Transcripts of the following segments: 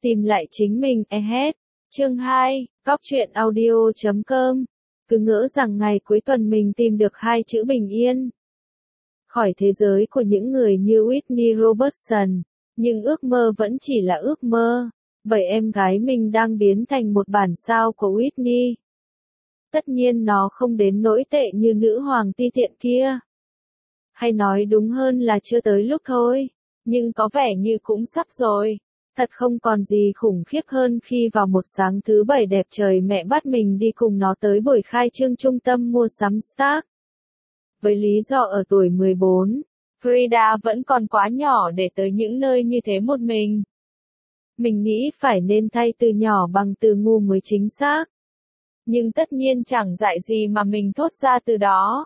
Tìm lại chính mình, hết. Chương 2, Góc truyện audio.com. Cứ ngỡ rằng ngày cuối tuần mình tìm được hai chữ bình yên. Khỏi thế giới của những người như Whitney Robertson, nhưng ước mơ vẫn chỉ là ước mơ, bởi em gái mình đang biến thành một bản sao của Whitney. Tất nhiên nó không đến nỗi tệ như nữ hoàng ti tiện kia. Hay nói đúng hơn là chưa tới lúc thôi, nhưng có vẻ như cũng sắp rồi. Thật không còn gì khủng khiếp hơn khi vào một sáng thứ Bảy đẹp trời mẹ bắt mình đi cùng nó tới buổi khai trương trung tâm mua sắm Stark. Với lý do ở tuổi 14, Frida vẫn còn quá nhỏ để tới những nơi như thế một mình. Mình nghĩ phải nên thay từ nhỏ bằng từ ngu mới chính xác. Nhưng tất nhiên chẳng dạy gì mà mình thốt ra từ đó.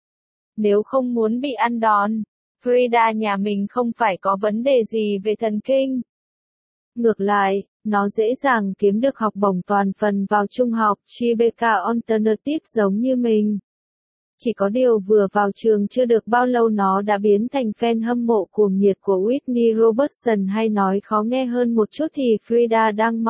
Nếu không muốn bị ăn đòn, Frida nhà mình không phải có vấn đề gì về thần kinh. Ngược lại, nó dễ dàng kiếm được học bổng toàn phần vào trung học Tribeca Alternative giống như mình. Chỉ có điều vừa vào trường chưa được bao lâu nó đã biến thành fan hâm mộ cuồng nhiệt của Whitney Robertson, hay nói khó nghe hơn một chút thì Frida đang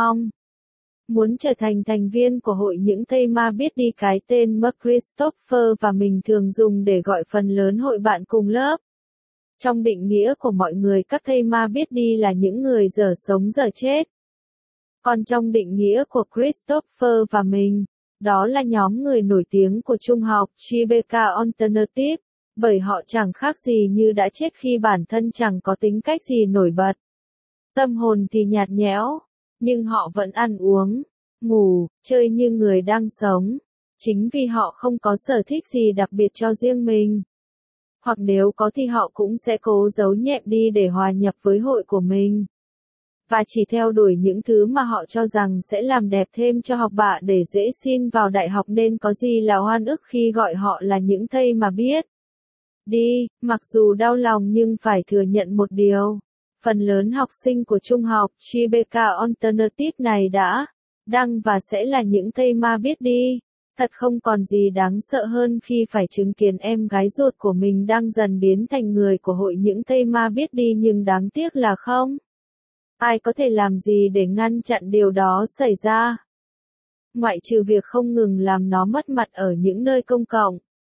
muốn trở thành thành viên của hội những thây ma biết đi, cái tên Mark Christopher và mình thường dùng để gọi phần lớn hội bạn cùng lớp. Trong định nghĩa của mọi người, các thây ma biết đi là những người dở sống dở chết. Còn trong định nghĩa của Christopher và mình, đó là nhóm người nổi tiếng của trung học Tribeca Alternative, bởi họ chẳng khác gì như đã chết khi bản thân chẳng có tính cách gì nổi bật. Tâm hồn thì nhạt nhẽo, nhưng họ vẫn ăn uống, ngủ, chơi như người đang sống, chính vì họ không có sở thích gì đặc biệt cho riêng mình. Hoặc nếu có thì họ cũng sẽ cố giấu nhẹm đi để hòa nhập với hội của mình. Và chỉ theo đuổi những thứ mà họ cho rằng sẽ làm đẹp thêm cho học bạ để dễ xin vào đại học, nên có gì là oan ức khi gọi họ là những thây mà biết đi. Mặc dù đau lòng nhưng phải thừa nhận một điều. Phần lớn học sinh của trung học Tribeca Alternative này đang và sẽ là những thây ma biết đi. Thật không còn gì đáng sợ hơn khi phải chứng kiến em gái ruột của mình đang dần biến thành người của hội những thây ma biết đi, nhưng đáng tiếc là không ai có thể làm gì để ngăn chặn điều đó xảy ra. Ngoại trừ việc không ngừng làm nó mất mặt ở những nơi công cộng.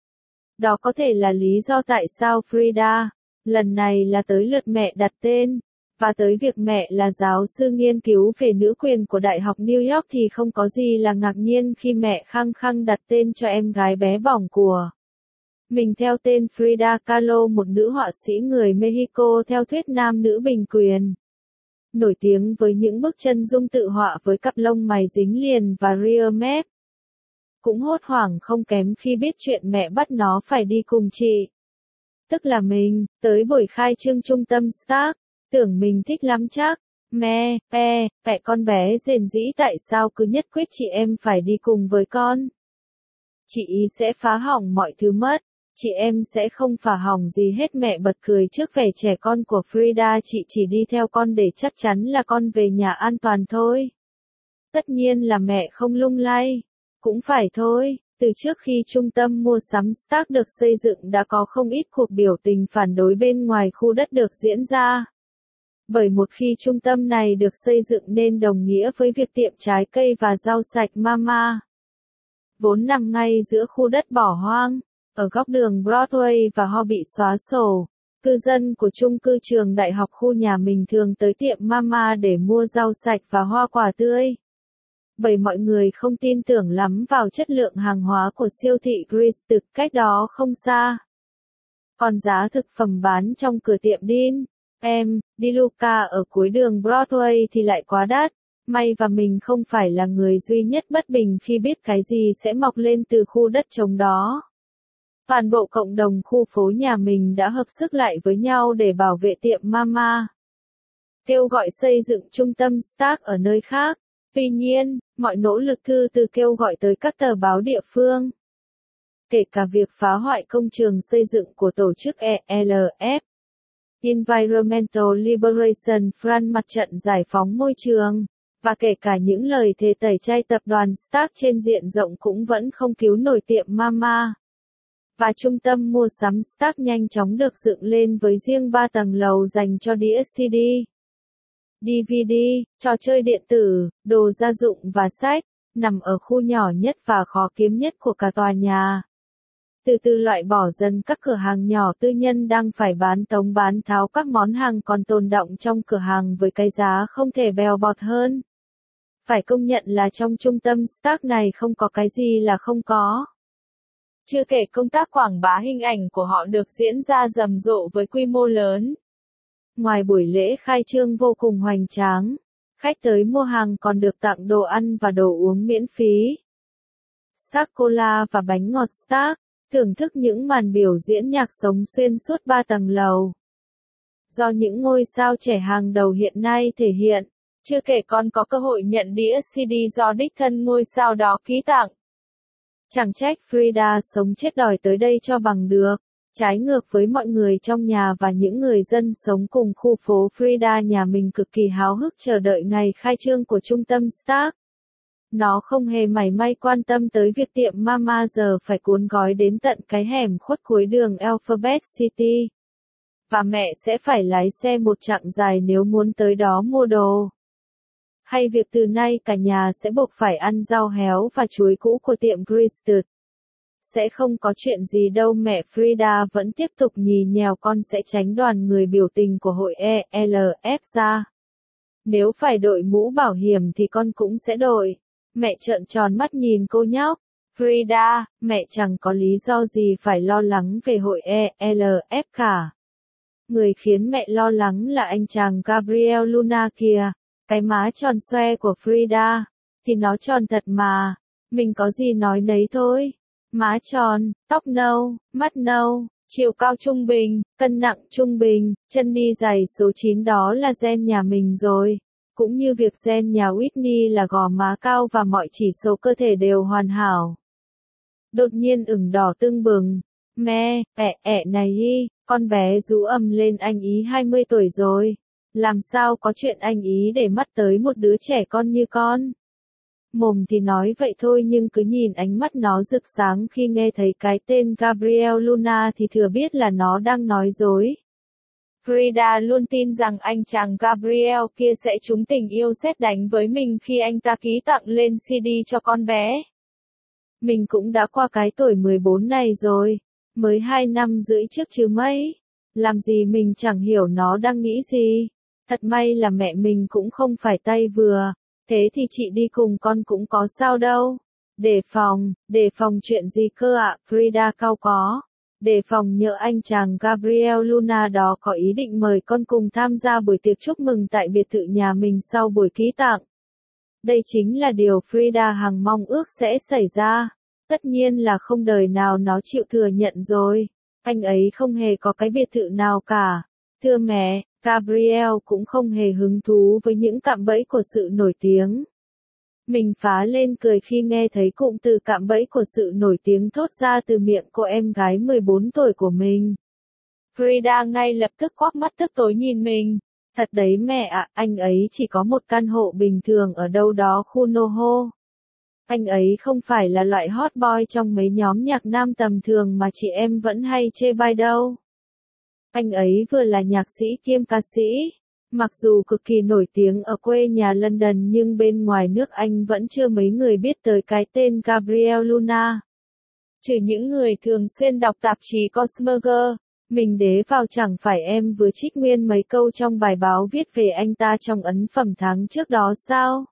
Đó có thể là lý do tại sao Frida, lần này là tới lượt mẹ đặt tên. Và tới việc mẹ là giáo sư nghiên cứu về nữ quyền của Đại học New York thì không có gì là ngạc nhiên khi mẹ khăng khăng đặt tên cho em gái bé bỏng của mình theo tên Frida Kahlo, một nữ họa sĩ người Mexico theo thuyết nam nữ bình quyền. Nổi tiếng với những bức chân dung tự họa với cặp lông mày dính liền và rear mép. Cũng hốt hoảng không kém khi biết chuyện mẹ bắt nó phải đi cùng chị, tức là mình, tới buổi khai trương trung tâm Stark. Tưởng mình thích lắm chắc. Mẹ con bé rền rĩ tại sao cứ nhất quyết chị em phải đi cùng với con. Chị ý sẽ phá hỏng mọi thứ mất. Chị em sẽ không phá hỏng gì hết. Mẹ bật cười trước vẻ trẻ con của Frida. Chị chỉ đi theo con để chắc chắn là con về nhà an toàn thôi. Tất nhiên là mẹ không lung lay. Cũng phải thôi. Từ trước khi trung tâm mua sắm Stark được xây dựng đã có không ít cuộc biểu tình phản đối bên ngoài khu đất được diễn ra. Bởi một khi trung tâm này được xây dựng nên đồng nghĩa với việc tiệm trái cây và rau sạch Mama, vốn nằm ngay giữa khu đất bỏ hoang, ở góc đường Broadway và Ho bị xóa sổ. Cư dân của chung cư trường đại học khu nhà mình thường tới tiệm Mama để mua rau sạch và hoa quả tươi. Bởi mọi người không tin tưởng lắm vào chất lượng hàng hóa của siêu thị Greece cách đó không xa. Còn giá thực phẩm bán trong cửa tiệm DiLuca ở cuối đường Broadway thì lại quá đắt. May và mình không phải là người duy nhất bất bình khi biết cái gì sẽ mọc lên từ khu đất trống đó. Toàn bộ cộng đồng khu phố nhà mình đã hợp sức lại với nhau để bảo vệ tiệm Mama, kêu gọi xây dựng trung tâm Stark ở nơi khác. Tuy nhiên, mọi nỗ lực từ kêu gọi tới các tờ báo địa phương, kể cả việc phá hoại công trường xây dựng của tổ chức ELF, Environmental Liberation Front, mặt trận giải phóng môi trường, và kể cả những lời thề tẩy chay tập đoàn Stark trên diện rộng cũng vẫn không cứu nổi tiệm Mama. Và trung tâm mua sắm Stark nhanh chóng được dựng lên với riêng 3 tầng lầu dành cho đĩa CD. DVD, trò chơi điện tử, đồ gia dụng và sách, nằm ở khu nhỏ nhất và khó kiếm nhất của cả tòa nhà. Từ từ loại bỏ dần các cửa hàng nhỏ tư nhân đang phải bán tống bán tháo các món hàng còn tồn đọng trong cửa hàng với cái giá không thể bèo bọt hơn. Phải công nhận là trong trung tâm Stark này không có cái gì là không có. Chưa kể công tác quảng bá hình ảnh của họ được diễn ra rầm rộ với quy mô lớn. Ngoài buổi lễ khai trương vô cùng hoành tráng, khách tới mua hàng còn được tặng đồ ăn và đồ uống miễn phí. Stark Cola và bánh ngọt Stark, thưởng thức những màn biểu diễn nhạc sống xuyên suốt 3 tầng lầu. Do những ngôi sao trẻ hàng đầu hiện nay thể hiện, chưa kể còn có cơ hội nhận đĩa CD do đích thân ngôi sao đó ký tặng. Chẳng trách Frida sống chết đòi tới đây cho bằng được. Trái ngược với mọi người trong nhà và những người dân sống cùng khu phố, Frida nhà mình cực kỳ háo hức chờ đợi ngày khai trương của trung tâm Stark. Nó không hề mảy may quan tâm tới việc tiệm Mama giờ phải cuốn gói đến tận cái hẻm khuất cuối đường Alphabet City. Và mẹ sẽ phải lái xe một chặng dài nếu muốn tới đó mua đồ. Hay việc từ nay cả nhà sẽ buộc phải ăn rau héo và chuối cũ của tiệm Christed. Sẽ không có chuyện gì đâu, mẹ Frida vẫn tiếp tục nhì nhèo, con sẽ tránh đoàn người biểu tình của hội ELF ra. Nếu phải đội mũ bảo hiểm thì con cũng sẽ đội. Mẹ trợn tròn mắt nhìn cô nhóc. Frida, mẹ chẳng có lý do gì phải lo lắng về hội ELF cả. Người khiến mẹ lo lắng là anh chàng Gabriel Luna kìa. Cái má tròn xoe của Frida, thì nó tròn thật mà. Mình có gì nói nấy thôi. Má tròn, tóc nâu, mắt nâu, chiều cao trung bình, cân nặng trung bình, chân đi giày số 9, đó là gen nhà mình rồi. Cũng như việc gen nhà Whitney là gò má cao và mọi chỉ số cơ thể đều hoàn hảo. Đột nhiên ửng đỏ tưng bừng. Mẹ, này hi, con bé rú ầm lên, anh ý 20 tuổi rồi. Làm sao có chuyện anh ý để mắt tới một đứa trẻ con như con. Mồm thì nói vậy thôi nhưng cứ nhìn ánh mắt nó rực sáng khi nghe thấy cái tên Gabriel Luna thì thừa biết là nó đang nói dối. Frida luôn tin rằng anh chàng Gabriel kia sẽ trúng tình yêu sét đánh với mình khi anh ta ký tặng lên CD cho con bé. Mình cũng đã qua cái tuổi 14 này rồi, mới 2 năm rưỡi trước chứ mấy. Làm gì mình chẳng hiểu nó đang nghĩ gì. Thật may là mẹ mình cũng không phải tay vừa. Thế thì chị đi cùng con cũng có sao đâu. Đề phòng chuyện gì cơ ạ? Frida cau có. Đề phòng nhỡ anh chàng Gabriel Luna đó có ý định mời con cùng tham gia buổi tiệc chúc mừng tại biệt thự nhà mình sau buổi ký tặng. Đây chính là điều Frida hằng mong ước sẽ xảy ra. Tất nhiên là không đời nào nó chịu thừa nhận rồi. Anh ấy không hề có cái biệt thự nào cả. Thưa mẹ, Gabriel cũng không hề hứng thú với những cạm bẫy của sự nổi tiếng. Mình phá lên cười khi nghe thấy cụm từ cạm bẫy của sự nổi tiếng thốt ra từ miệng cô em gái 14 tuổi của mình. Frida ngay lập tức quắc mắt tức tối nhìn mình. Thật đấy mẹ ạ, anh ấy chỉ có một căn hộ bình thường ở đâu đó khu NoHo. Anh ấy không phải là loại hot boy trong mấy nhóm nhạc nam tầm thường mà chị em vẫn hay chê bai đâu. Anh ấy vừa là nhạc sĩ kiêm ca sĩ. Mặc dù cực kỳ nổi tiếng ở quê nhà London nhưng bên ngoài nước Anh vẫn chưa mấy người biết tới cái tên Gabriel Luna. Trừ những người thường xuyên đọc tạp chí Cosmo Girl, mình đế vào chẳng phải em vừa trích nguyên mấy câu trong bài báo viết về anh ta trong ấn phẩm tháng trước đó sao?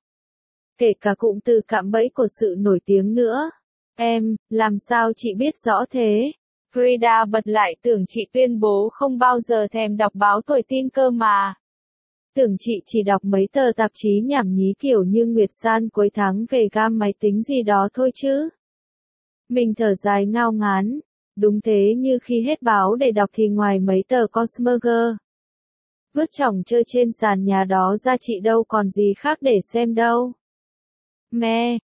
Kể cả cụm từ cạm bẫy của sự nổi tiếng nữa. Em, làm sao chị biết rõ thế? Frida bật lại, tưởng chị tuyên bố không bao giờ thèm đọc báo tuổi teen cơ mà. Tưởng chị chỉ đọc mấy tờ tạp chí nhảm nhí kiểu như Nguyệt San cuối tháng về gam máy tính gì đó thôi chứ. Mình thở dài ngao ngán. Đúng thế, như khi hết báo để đọc thì ngoài mấy tờ Cosmo Girl vứt chỏng chơi trên sàn nhà đó ra chị đâu còn gì khác để xem đâu. Mẹ,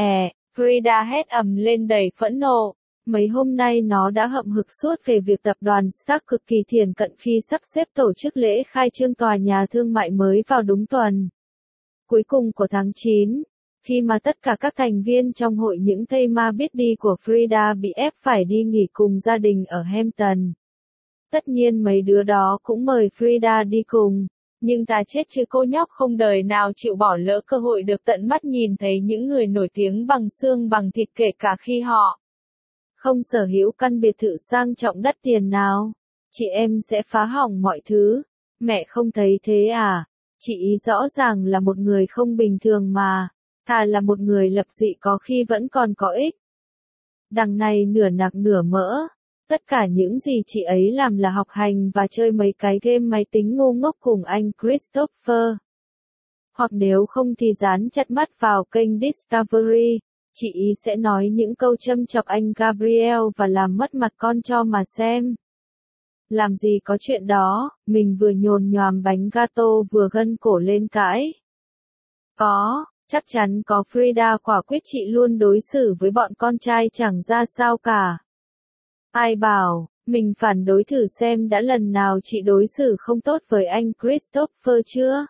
Frida hét ầm lên đầy phẫn nộ. Mấy hôm nay nó đã hậm hực suốt về việc tập đoàn Stark cực kỳ thiển cận khi sắp xếp tổ chức lễ khai trương tòa nhà thương mại mới vào đúng tuần cuối cùng của tháng 9, khi mà tất cả các thành viên trong hội những thây ma biết đi của Frida bị ép phải đi nghỉ cùng gia đình ở Hampton. Tất nhiên mấy đứa đó cũng mời Frida đi cùng. Nhưng ta chết chứ cô nhóc không đời nào chịu bỏ lỡ cơ hội được tận mắt nhìn thấy những người nổi tiếng bằng xương bằng thịt kể cả khi họ không sở hữu căn biệt thự sang trọng đắt tiền nào. Chị em sẽ phá hỏng mọi thứ. Mẹ không thấy thế à? Chị ý rõ ràng là một người không bình thường mà. Thà là một người lập dị có khi vẫn còn có ích. Đằng này nửa nạc nửa mỡ. Tất cả những gì chị ấy làm là học hành và chơi mấy cái game máy tính ngu ngốc cùng anh Christopher. Hoặc nếu không thì dán chặt mắt vào kênh Discovery, chị ý sẽ nói những câu châm chọc anh Gabriel và làm mất mặt con cho mà xem. Làm gì có chuyện đó, mình vừa nhồn nhòm bánh gato vừa gân cổ lên cãi. Có, chắc chắn có. Frida quả quyết chị luôn đối xử với bọn con trai chẳng ra sao cả. Ai bảo, mình phản đối thử xem đã lần nào chị đối xử không tốt với anh Christopher chưa?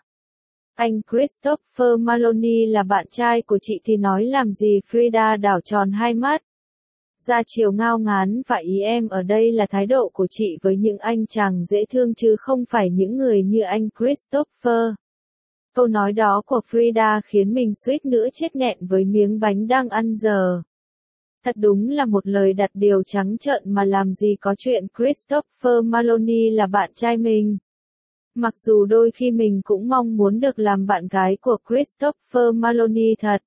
Anh Christopher Maloney là bạn trai của chị thì nói làm gì. Frida đảo tròn hai mắt. Ra chiều ngao ngán và ý em ở đây là thái độ của chị với những anh chàng dễ thương chứ không phải những người như anh Christopher. Câu nói đó của Frida khiến mình suýt nữa chết nghẹn với miếng bánh đang ăn giờ. Thật đúng là một lời đặt điều trắng trợn mà làm gì có chuyện Christopher Maloney là bạn trai mình. Mặc dù đôi khi mình cũng mong muốn được làm bạn gái của Christopher Maloney thật.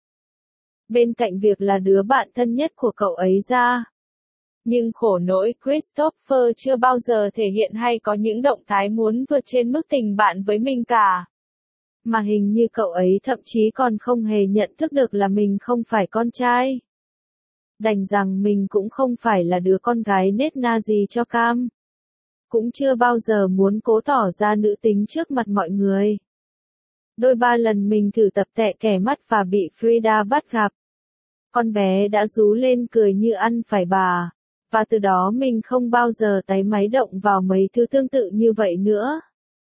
Bên cạnh việc là đứa bạn thân nhất của cậu ấy ra. Nhưng khổ nỗi Christopher chưa bao giờ thể hiện hay có những động thái muốn vượt trên mức tình bạn với mình cả. Mà hình như cậu ấy thậm chí còn không hề nhận thức được là mình không phải con trai. Đành rằng mình cũng không phải là đứa con gái nết na gì cho cam. Cũng chưa bao giờ muốn cố tỏ ra nữ tính trước mặt mọi người. Đôi ba lần mình thử tập tẹ kẻ mắt và bị Frida bắt gặp. Con bé đã rú lên cười như ăn phải bà. Và từ đó mình không bao giờ táy máy động vào mấy thứ tương tự như vậy nữa.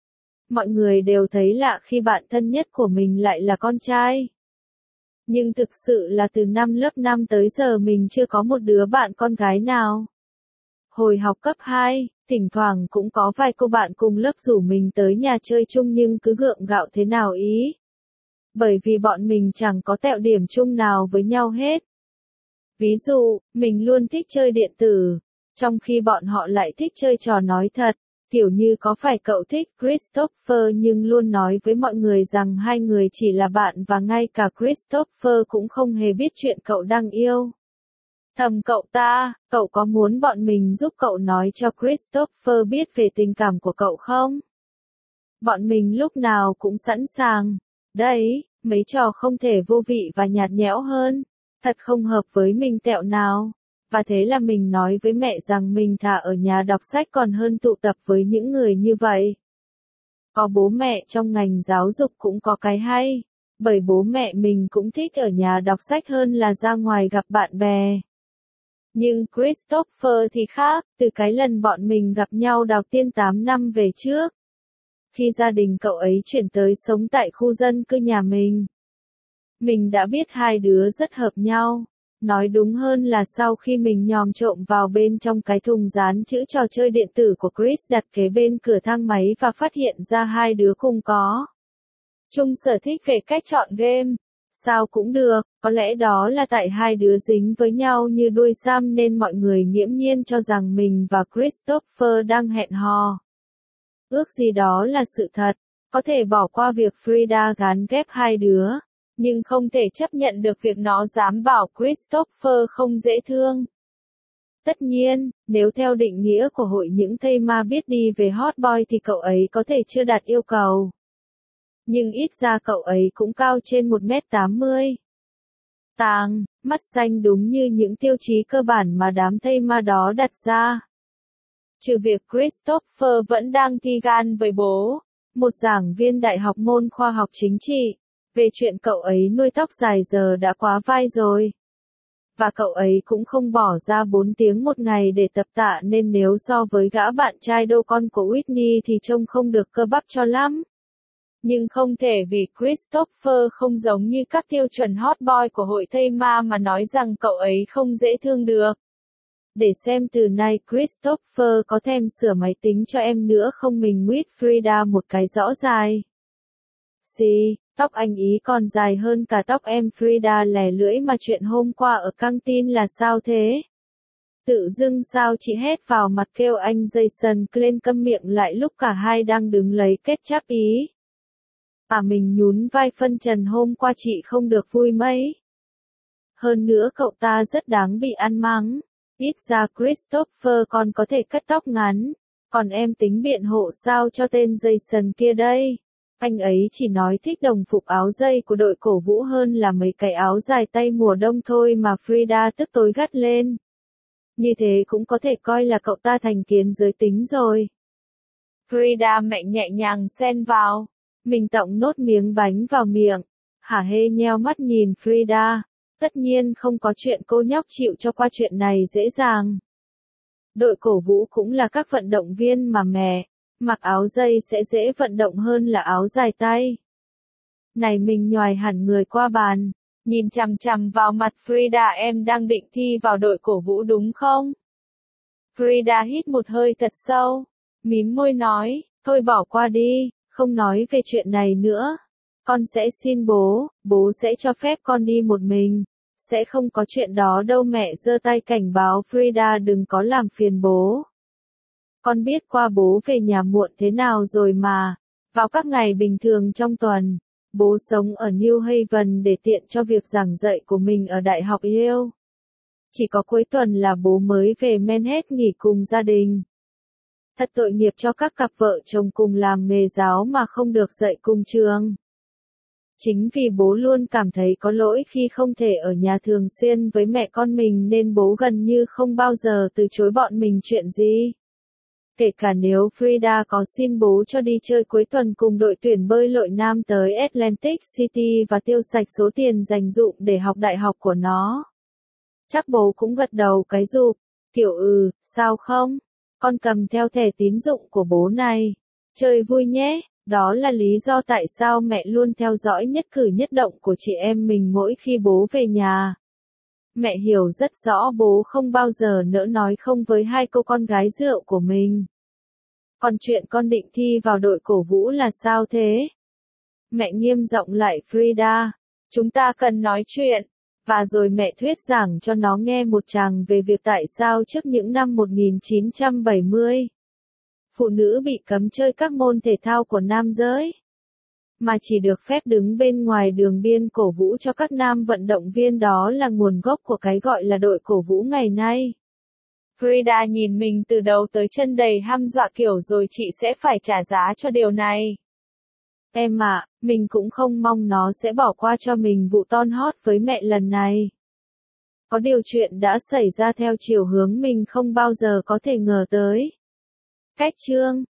Mọi người đều thấy lạ khi bạn thân nhất của mình lại là con trai. Nhưng thực sự là từ năm lớp 5 tới giờ mình chưa có một đứa bạn con gái nào. Hồi học cấp 2, thỉnh thoảng cũng có vài cô bạn cùng lớp rủ mình tới nhà chơi chung nhưng cứ gượng gạo thế nào ý. Bởi vì bọn mình chẳng có tẹo điểm chung nào với nhau hết. Ví dụ, mình luôn thích chơi điện tử, trong khi bọn họ lại thích chơi trò nói thật. Kiểu như có phải cậu thích Christopher nhưng luôn nói với mọi người rằng hai người chỉ là bạn và ngay cả Christopher cũng không hề biết chuyện cậu đang yêu. Thầm cậu có muốn bọn mình giúp cậu nói cho Christopher biết về tình cảm của cậu không? Bọn mình lúc nào cũng sẵn sàng. Đấy, mấy trò không thể vô vị và nhạt nhẽo hơn. Thật không hợp với mình tẹo nào. Và thế là mình nói với mẹ rằng mình thà ở nhà đọc sách còn hơn tụ tập với những người như vậy. Có bố mẹ trong ngành giáo dục cũng có cái hay. Bởi bố mẹ mình cũng thích ở nhà đọc sách hơn là ra ngoài gặp bạn bè. Nhưng Christopher thì khác, từ cái lần bọn mình gặp nhau đầu tiên 8 năm về trước. Khi gia đình cậu ấy chuyển tới sống tại khu dân cư nhà mình đã biết hai đứa rất hợp nhau. Nói đúng hơn là sau khi mình nhòm trộm vào bên trong cái thùng dán chữ trò chơi điện tử của Chris đặt kế bên cửa thang máy và phát hiện ra hai đứa cùng có chung sở thích về cách chọn game. Sao cũng được, có lẽ đó là tại hai đứa dính với nhau như đuôi sam nên mọi người nghiễm nhiên cho rằng mình và Christopher đang hẹn hò. Ước gì đó là sự thật, có thể bỏ qua việc Frida gán ghép hai đứa. Nhưng không thể chấp nhận được việc nó dám bảo Christopher không dễ thương. Tất nhiên, nếu theo định nghĩa của hội những thây ma biết đi về hot boy thì cậu ấy có thể chưa đạt yêu cầu. Nhưng ít ra cậu ấy cũng cao trên 1m80. Tàng, mắt xanh đúng như những tiêu chí cơ bản mà đám thây ma đó đặt ra. Trừ việc Christopher vẫn đang thi gan với bố, một giảng viên đại học môn khoa học chính trị. Về chuyện cậu ấy nuôi tóc dài giờ đã quá vai rồi. Và cậu ấy cũng không bỏ ra 4 tiếng một ngày để tập tạ nên nếu so với gã bạn trai đâu con của Whitney thì trông không được cơ bắp cho lắm. Nhưng không thể vì Christopher không giống như các tiêu chuẩn hot boy của hội thây ma mà nói rằng cậu ấy không dễ thương được. Để xem từ nay Christopher có thèm sửa máy tính cho em nữa không mình nguyết Frida một cái rõ dài. sexy, tóc anh ý còn dài hơn cả tóc em. Frida lè lưỡi, mà chuyện hôm qua ở căng tin là sao thế? Tự dưng sao chị hét vào mặt kêu anh Jason Klein câm miệng lại lúc cả hai đang đứng lấy ketchup ý. Mình nhún vai phân trần, hôm qua chị không được vui mấy. Hơn nữa cậu ta rất đáng bị ăn mắng. Ít ra Christopher còn có thể cắt tóc ngắn. Còn em tính biện hộ sao cho tên Jason kia đây? Anh ấy chỉ nói thích đồng phục áo dây của đội cổ vũ hơn là mấy cái áo dài tay mùa đông thôi mà. Frida tức tối gắt lên. Như thế cũng có thể coi là cậu ta thành kiến giới tính rồi. Frida mẹ nhẹ nhàng xen vào. Mình tọng nốt miếng bánh vào miệng. Hả hê nheo mắt nhìn Frida. Tất nhiên không có chuyện cô nhóc chịu cho qua chuyện này dễ dàng. Đội cổ vũ cũng là các vận động viên mà mẹ. Mặc áo dây sẽ dễ vận động hơn là áo dài tay. Này, mình nhoài hẳn người qua bàn. Nhìn chằm chằm vào mặt Frida, em đang định thi vào đội cổ vũ đúng không? Frida hít một hơi thật sâu. Mím môi nói, thôi bỏ qua đi, không nói về chuyện này nữa. Con sẽ xin bố, bố sẽ cho phép con đi một mình. Sẽ không có chuyện đó đâu. Mẹ giơ tay cảnh báo Frida đừng có làm phiền bố. Con biết qua bố về nhà muộn thế nào rồi mà. Vào các ngày bình thường trong tuần, bố sống ở New Haven để tiện cho việc giảng dạy của mình ở Đại học Yale. Chỉ có cuối tuần là bố mới về Manhattan nghỉ cùng gia đình. Thật tội nghiệp cho các cặp vợ chồng cùng làm nghề giáo mà không được dạy cùng trường. Chính vì bố luôn cảm thấy có lỗi khi không thể ở nhà thường xuyên với mẹ con mình nên bố gần như không bao giờ từ chối bọn mình chuyện gì. Kể cả nếu Frida có xin bố cho đi chơi cuối tuần cùng đội tuyển bơi lội nam tới Atlantic City và tiêu sạch số tiền dành dụm để học đại học của nó. Chắc bố cũng gật đầu cái rụp, kiểu sao không? Con cầm theo thẻ tín dụng của bố này. Chơi vui nhé, đó là lý do tại sao mẹ luôn theo dõi nhất cử nhất động của chị em mình mỗi khi bố về nhà. Mẹ hiểu rất rõ bố không bao giờ nỡ nói không với hai cô con gái rượu của mình. Còn chuyện con định thi vào đội cổ vũ là sao thế? Mẹ nghiêm giọng lại Frida. Chúng ta cần nói chuyện. Và rồi mẹ thuyết giảng cho nó nghe một tràng về việc tại sao trước những năm 1970, phụ nữ bị cấm chơi các môn thể thao của nam giới, mà chỉ được phép đứng bên ngoài đường biên cổ vũ cho các nam vận động viên. Đó là nguồn gốc của cái gọi là đội cổ vũ ngày nay. Frida nhìn mình từ đầu tới chân đầy hăm dọa, kiểu rồi chị sẽ phải trả giá cho điều này. Em ạ, mình cũng không mong nó sẽ bỏ qua cho mình vụ ton hót với mẹ lần này. Có điều chuyện đã xảy ra theo chiều hướng mình không bao giờ có thể ngờ tới. Cách chương